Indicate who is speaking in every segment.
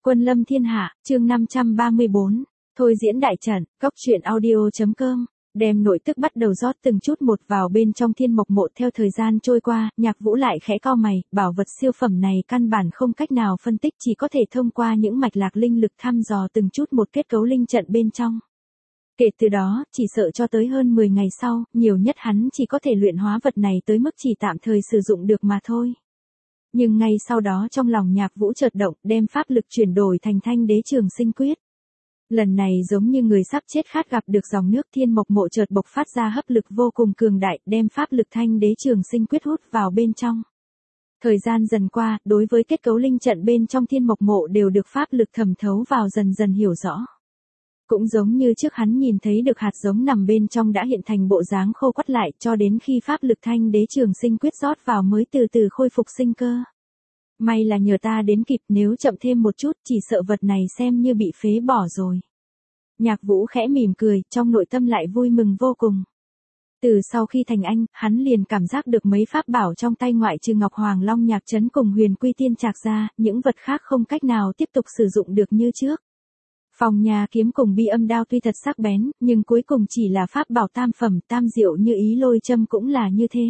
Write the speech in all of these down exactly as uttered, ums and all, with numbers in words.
Speaker 1: Quân lâm thiên hạ, chương năm trăm ba mươi bốn, thôi diễn đại trận, cóc truyện audio.com, đem nội tức bắt đầu rót từng chút một vào bên trong thiên mộc mộ. Theo thời gian trôi qua, Nhạc Vũ lại khẽ cau mày, bảo vật siêu phẩm này căn bản không cách nào phân tích, chỉ có thể thông qua những mạch lạc linh lực thăm dò từng chút một kết cấu linh trận bên trong. Kể từ đó, chỉ sợ cho tới hơn mười ngày sau, nhiều nhất hắn chỉ có thể luyện hóa vật này tới mức chỉ tạm thời sử dụng được mà thôi. Nhưng ngay sau đó trong lòng Nhạc Vũ chợt động, đem pháp lực chuyển đổi thành Thanh Đế Trường Sinh Quyết. Lần này giống như người sắp chết khát gặp được dòng nước, thiên mộc mộ chợt bộc phát ra hấp lực vô cùng cường đại, đem pháp lực Thanh Đế Trường Sinh Quyết hút vào bên trong. Thời gian dần qua, đối với kết cấu linh trận bên trong thiên mộc mộ đều được pháp lực thẩm thấu vào, dần dần hiểu rõ. Cũng giống như trước hắn nhìn thấy được hạt giống nằm bên trong đã hiện thành bộ dáng khô quắt lại, cho đến khi pháp lực Thanh Đế Trường Sinh Quyết rót vào mới từ từ khôi phục sinh cơ. May là nhờ ta đến kịp, nếu chậm thêm một chút chỉ sợ vật này xem như bị phế bỏ rồi. Nhạc Vũ khẽ mỉm cười, trong nội tâm lại vui mừng vô cùng. Từ sau khi thành anh, hắn liền cảm giác được mấy pháp bảo trong tay ngoại trừ Ngọc Hoàng Long Nhạc Trấn cùng Huyền Quy Tiên Trạc ra, những vật khác không cách nào tiếp tục sử dụng được như trước. Phòng nhà kiếm cùng bi âm đao tuy thật sắc bén, nhưng cuối cùng chỉ là pháp bảo tam phẩm, tam diệu như ý lôi châm cũng là như thế.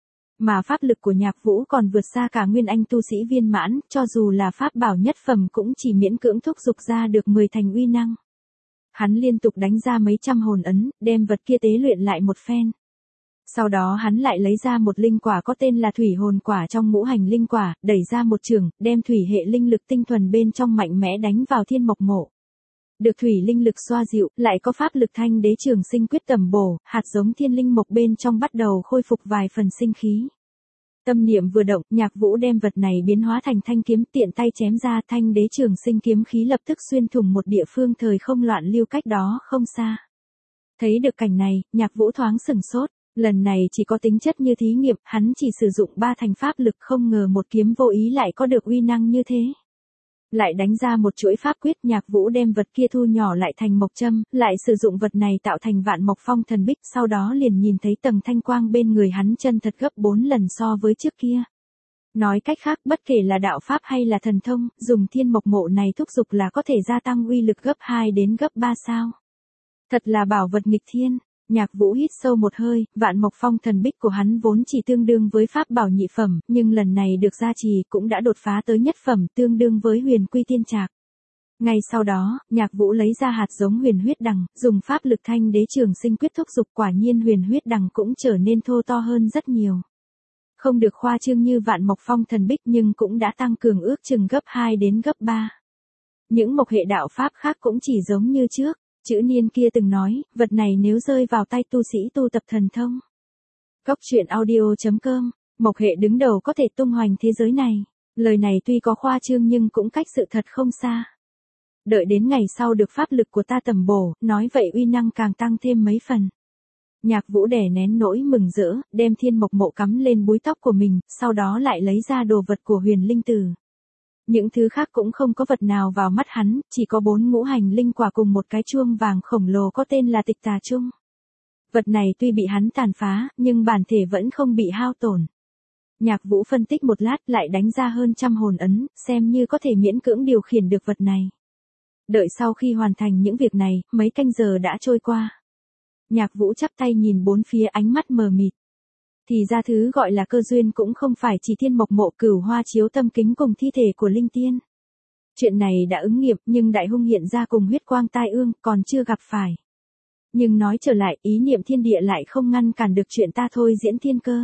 Speaker 1: Mà pháp lực của Nhạc Vũ còn vượt xa cả nguyên anh tu sĩ viên mãn, cho dù là pháp bảo nhất phẩm cũng chỉ miễn cưỡng thúc giục ra được mười thành uy năng. Hắn liên tục đánh ra mấy trăm hồn ấn, đem vật kia tế luyện lại một phen. Sau đó hắn lại lấy ra một linh quả có tên là thủy hồn quả trong ngũ hành linh quả, đẩy ra một chưởng, đem thủy hệ linh lực tinh thuần bên trong mạnh mẽ đánh vào thiên mộc mộ. Được thủy linh lực xoa dịu, lại có pháp lực Thanh Đế Trường Sinh Quyết tầm bổ, hạt giống thiên linh mộc bên trong bắt đầu khôi phục vài phần sinh khí. Tâm niệm vừa động, Nhạc Vũ đem vật này biến hóa thành thanh kiếm, tiện tay chém ra, Thanh Đế Trường Sinh kiếm khí lập tức xuyên thủng một địa phương thời không loạn lưu cách đó không xa. Thấy được cảnh này, Nhạc Vũ thoáng sửng sốt, lần này chỉ có tính chất như thí nghiệm, hắn chỉ sử dụng ba thành pháp lực, không ngờ một kiếm vô ý lại có được uy năng như thế. Lại đánh ra một chuỗi pháp quyết, Nhạc Vũ đem vật kia thu nhỏ lại thành mộc châm, lại sử dụng vật này tạo thành vạn mộc phong thần bích, sau đó liền nhìn thấy tầng thanh quang bên người hắn chân thật gấp bốn lần so với trước kia. Nói cách khác, bất kể là đạo pháp hay là thần thông, dùng thiên mộc mộ này thúc giục là có thể gia tăng uy lực gấp hai đến gấp ba sao. Thật là bảo vật nghịch thiên. Nhạc Vũ hít sâu một hơi, vạn mộc phong thần bích của hắn vốn chỉ tương đương với pháp bảo nhị phẩm, nhưng lần này được gia trì cũng đã đột phá tới nhất phẩm, tương đương với Huyền Quy Tiên Trạc. Ngay sau đó, Nhạc Vũ lấy ra hạt giống huyền huyết đằng, dùng pháp lực Thanh Đế Trường Sinh Quyết thúc giục, quả nhiên huyền huyết đằng cũng trở nên thô to hơn rất nhiều. Không được khoa trương như vạn mộc phong thần bích nhưng cũng đã tăng cường ước chừng gấp hai đến gấp ba. Những mộc hệ đạo pháp khác cũng chỉ giống như trước. Chữ niên kia từng nói, vật này nếu rơi vào tay tu sĩ tu tập thần thông. Cóc truyện audio.com, mộc hệ đứng đầu có thể tung hoành thế giới này. Lời này tuy có khoa trương nhưng cũng cách sự thật không xa. Đợi đến ngày sau được pháp lực của ta tầm bổ, nói vậy uy năng càng tăng thêm mấy phần. Nhạc Vũ đè nén nỗi mừng rỡ, đem thiên mộc mộ cắm lên búi tóc của mình, sau đó lại lấy ra đồ vật của Huyền Linh Tử. Những thứ khác cũng không có vật nào vào mắt hắn, chỉ có bốn ngũ hành linh quả cùng một cái chuông vàng khổng lồ có tên là Tịch Tà Chung. Vật này tuy bị hắn tàn phá, nhưng bản thể vẫn không bị hao tổn. Nhạc Vũ phân tích một lát lại đánh ra hơn trăm hồn ấn, xem như có thể miễn cưỡng điều khiển được vật này. Đợi sau khi hoàn thành những việc này, mấy canh giờ đã trôi qua. Nhạc Vũ chắp tay nhìn bốn phía, ánh mắt mờ mịt. Thì ra thứ gọi là cơ duyên cũng không phải chỉ thiên mộc mộ, cửu hoa chiếu tâm kính cùng thi thể của linh tiên. Chuyện này đã ứng nghiệm, nhưng đại hung hiện ra cùng huyết quang tai ương, còn chưa gặp phải. Nhưng nói trở lại, ý niệm thiên địa lại không ngăn cản được chuyện ta thôi diễn thiên cơ.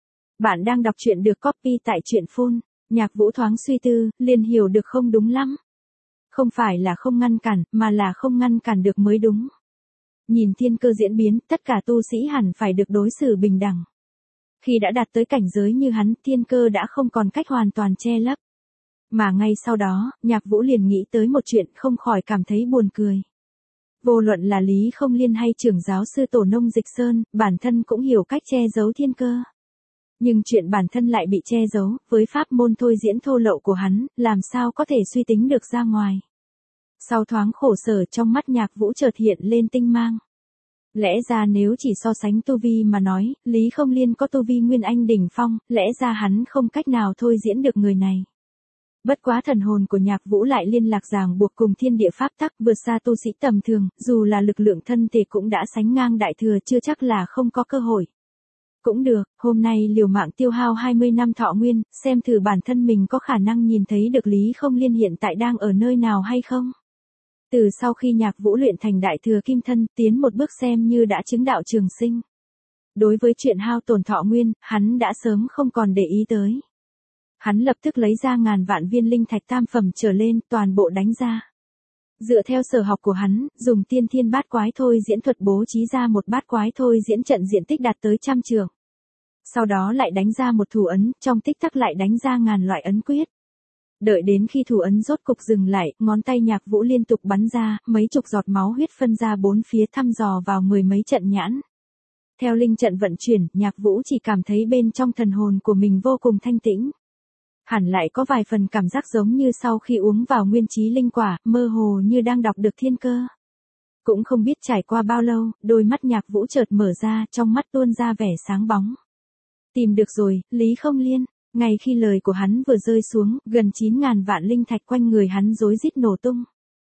Speaker 1: Bạn đang đọc truyện được copy tại truyện phun. Nhạc Vũ thoáng suy tư, liền hiểu được không đúng lắm. Không phải là không ngăn cản, mà là không ngăn cản được mới đúng. Nhìn thiên cơ diễn biến, tất cả tu sĩ hẳn phải được đối xử bình đẳng. Khi đã đạt tới cảnh giới như hắn, thiên cơ đã không còn cách hoàn toàn che lấp. Mà ngay sau đó, Nhạc Vũ liền nghĩ tới một chuyện, không khỏi cảm thấy buồn cười. Vô luận là Lý Không Liên hay trưởng giáo sư Tổ Nông Dịch Sơn, bản thân cũng hiểu cách che giấu thiên cơ. Nhưng chuyện bản thân lại bị che giấu, với pháp môn thôi diễn thô lậu của hắn, làm sao có thể suy tính được ra ngoài. Sau thoáng khổ sở, trong mắt Nhạc Vũ chợt hiện lên tinh mang. Lẽ ra nếu chỉ so sánh tu vi mà nói, Lý Không Liên có tu vi nguyên anh đỉnh phong, lẽ ra hắn không cách nào thôi diễn được người này. Bất quá thần hồn của Nhạc Vũ lại liên lạc ràng buộc cùng thiên địa pháp tắc vượt xa tu sĩ tầm thường, dù là lực lượng thân thể cũng đã sánh ngang đại thừa chưa chắc là không có cơ hội. Cũng được, hôm nay liều mạng tiêu hao hai mươi năm thọ nguyên, xem thử bản thân mình có khả năng nhìn thấy được Lý Không Liên hiện tại đang ở nơi nào hay không. Từ sau khi Nhạc Vũ luyện thành đại thừa kim thân, tiến một bước xem như đã chứng đạo trường sinh. Đối với chuyện hao tổn thọ nguyên, hắn đã sớm không còn để ý tới. Hắn lập tức lấy ra ngàn vạn viên linh thạch tam phẩm trở lên, toàn bộ đánh ra. Dựa theo sở học của hắn, dùng tiên thiên bát quái thôi diễn thuật bố trí ra một bát quái thôi diễn trận diện tích đạt tới trăm trường. Sau đó lại đánh ra một thủ ấn, trong tích tắc lại đánh ra ngàn loại ấn quyết. Đợi đến khi thủ ấn rốt cục dừng lại, ngón tay Nhạc Vũ liên tục bắn ra, mấy chục giọt máu huyết phân ra bốn phía thăm dò vào mười mấy trận nhãn. Theo linh trận vận chuyển, Nhạc Vũ chỉ cảm thấy bên trong thần hồn của mình vô cùng thanh tĩnh. Hẳn lại có vài phần cảm giác giống như sau khi uống vào nguyên trí linh quả, mơ hồ như đang đọc được thiên cơ. Cũng không biết trải qua bao lâu, đôi mắt Nhạc Vũ chợt mở ra, trong mắt tuôn ra vẻ sáng bóng. Tìm được rồi, Lý Không Liên. Ngay khi lời của hắn vừa rơi xuống, gần chín ngàn vạn linh thạch quanh người hắn rối rít nổ tung.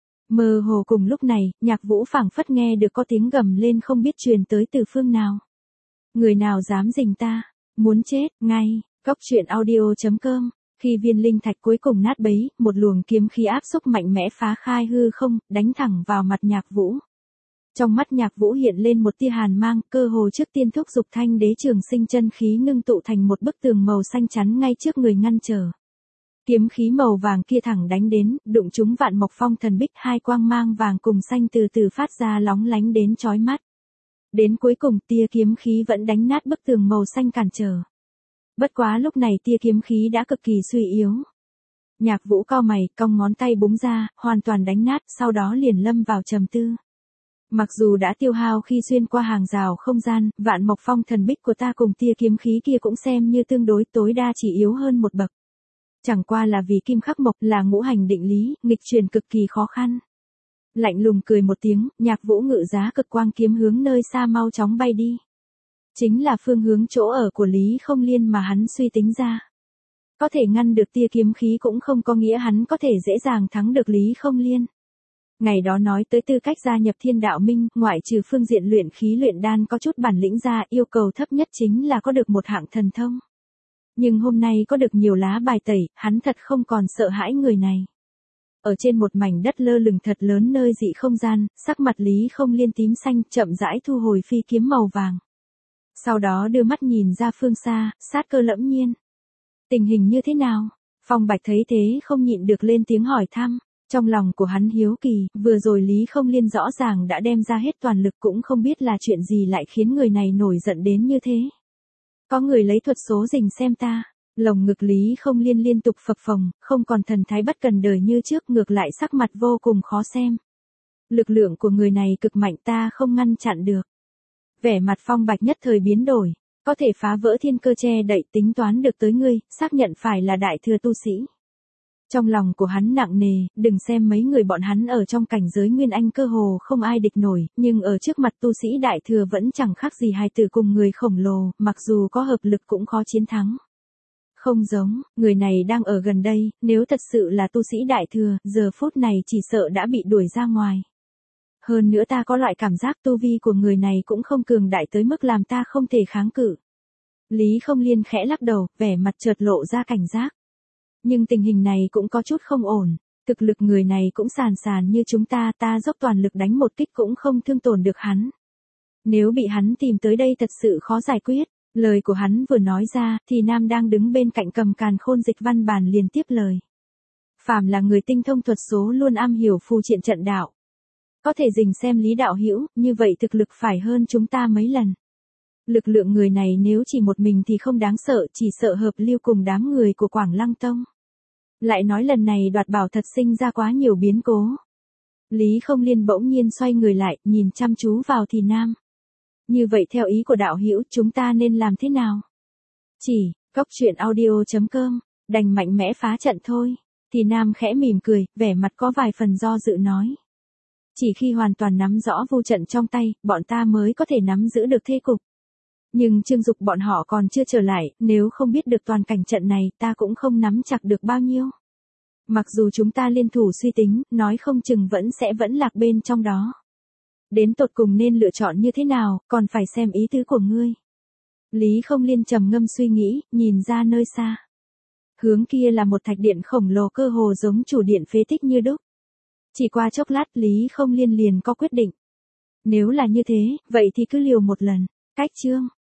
Speaker 1: Mơ hồ cùng lúc này, Nhạc Vũ phảng phất nghe được có tiếng gầm lên không biết truyền tới từ phương nào. Người nào dám rình ta, muốn chết, ngay, cốc truyện audio chấm com. Khi viên linh thạch cuối cùng nát bấy, một luồng kiếm khí áp xúc mạnh mẽ phá khai hư không, đánh thẳng vào mặt Nhạc Vũ. Trong mắt Nhạc Vũ hiện lên một tia hàn mang, cơ hồ trước tiên thúc giục thanh đế trường sinh chân khí ngưng tụ thành một bức tường màu xanh chắn ngay trước người ngăn trở. Kiếm khí màu vàng kia thẳng đánh đến, đụng trúng Vạn Mộc Phong Thần Bích, hai quang mang vàng cùng xanh từ từ phát ra lóng lánh đến chói mắt. Đến cuối cùng tia kiếm khí vẫn đánh nát bức tường màu xanh cản trở. Bất quá lúc này tia kiếm khí đã cực kỳ suy yếu. Nhạc Vũ cau mày, cong ngón tay búng ra, hoàn toàn đánh nát, sau đó liền lâm vào trầm tư. Mặc dù đã tiêu hao khi xuyên qua hàng rào không gian, Vạn Mộc Phong Thần Bích của ta cùng tia kiếm khí kia cũng xem như tương đối, tối đa chỉ yếu hơn một bậc. Chẳng qua là vì kim khắc mộc là ngũ hành định lý, nghịch truyền cực kỳ khó khăn. Lạnh lùng cười một tiếng, Nhạc Vũ ngự giá cực quang kiếm hướng nơi xa mau chóng bay đi. Chính là phương hướng chỗ ở của Lý Không Liên mà hắn suy tính ra. Có thể ngăn được tia kiếm khí cũng không có nghĩa hắn có thể dễ dàng thắng được Lý Không Liên. Ngày đó nói tới tư cách gia nhập Thiên Đạo Minh, ngoại trừ phương diện luyện khí luyện đan có chút bản lĩnh ra, yêu cầu thấp nhất chính là có được một hạng thần thông. Nhưng hôm nay có được nhiều lá bài tẩy, hắn thật không còn sợ hãi người này. Ở trên một mảnh đất lơ lửng thật lớn nơi dị không gian, sắc mặt Lý Không Liên tím xanh, chậm rãi thu hồi phi kiếm màu vàng. Sau đó đưa mắt nhìn ra phương xa, sát cơ lẫm nhiên. Tình hình như thế nào? Phong Bạch thấy thế không nhịn được lên tiếng hỏi thăm. Trong lòng của hắn hiếu kỳ, vừa rồi Lý Không Liên rõ ràng đã đem ra hết toàn lực, cũng không biết là chuyện gì lại khiến người này nổi giận đến như thế. Có người lấy thuật số rình xem ta. Lồng ngực Lý Không Liên liên tục phập phồng, không còn thần thái bất cần đời như trước, ngược lại sắc mặt vô cùng khó xem. Lực lượng của người này cực mạnh, ta không ngăn chặn được. Vẻ mặt Phong Bạch nhất thời biến đổi, có thể phá vỡ thiên cơ che đậy, tính toán được tới ngươi, xác nhận phải là đại thừa tu sĩ. Trong lòng của hắn nặng nề, đừng xem mấy người bọn hắn ở trong cảnh giới Nguyên Anh cơ hồ không ai địch nổi, nhưng ở trước mặt tu sĩ đại thừa vẫn chẳng khác gì hài tử cùng người khổng lồ, mặc dù có hợp lực cũng khó chiến thắng. Không giống, người này đang ở gần đây, nếu thật sự là tu sĩ đại thừa, giờ phút này chỉ sợ đã bị đuổi ra ngoài. Hơn nữa ta có loại cảm giác tu vi của người này cũng không cường đại tới mức làm ta không thể kháng cự. Lý Không Liên khẽ lắc đầu, vẻ mặt chợt lộ ra cảnh giác. Nhưng tình hình này cũng có chút không ổn, thực lực người này cũng sàn sàn như chúng ta, ta dốc toàn lực đánh một kích cũng không thương tổn được hắn. Nếu bị hắn tìm tới đây thật sự khó giải quyết. Lời của hắn vừa nói ra, thì Nam đang đứng bên cạnh cầm càn khôn dịch văn bản liền tiếp lời. Phàm là người tinh thông thuật số luôn am hiểu phù triện trận đạo. Có thể dình xem Lý đạo hữu, như vậy thực lực phải hơn chúng ta mấy lần. Lực lượng người này nếu chỉ một mình thì không đáng sợ, chỉ sợ hợp lưu cùng đám người của Quảng Lăng Tông. Lại nói lần này đoạt bảo thật sinh ra quá nhiều biến cố. Lý Không Liên bỗng nhiên xoay người lại, nhìn chăm chú vào thì Nam. Như vậy theo ý của đạo hữu, chúng ta nên làm thế nào? Chỉ, cốc truyện audio chấm com, đành mạnh mẽ phá trận thôi. Thì Nam khẽ mỉm cười, vẻ mặt có vài phần do dự nói. Chỉ khi hoàn toàn nắm rõ vu trận trong tay, bọn ta mới có thể nắm giữ được thế cục. Nhưng Trương Dục bọn họ còn chưa trở lại, nếu không biết được toàn cảnh trận này, ta cũng không nắm chặt được bao nhiêu. Mặc dù chúng ta liên thủ suy tính, nói không chừng vẫn sẽ vẫn lạc bên trong đó. Đến tột cùng nên lựa chọn như thế nào, còn phải xem ý tứ của ngươi. Lý Không Liên trầm ngâm suy nghĩ, nhìn ra nơi xa. Hướng kia là một thạch điện khổng lồ cơ hồ giống chủ điện phế tích như đúc. Chỉ qua chốc lát Lý Không Liên liền có quyết định. Nếu là như thế, vậy thì cứ liều một lần. Cách chương.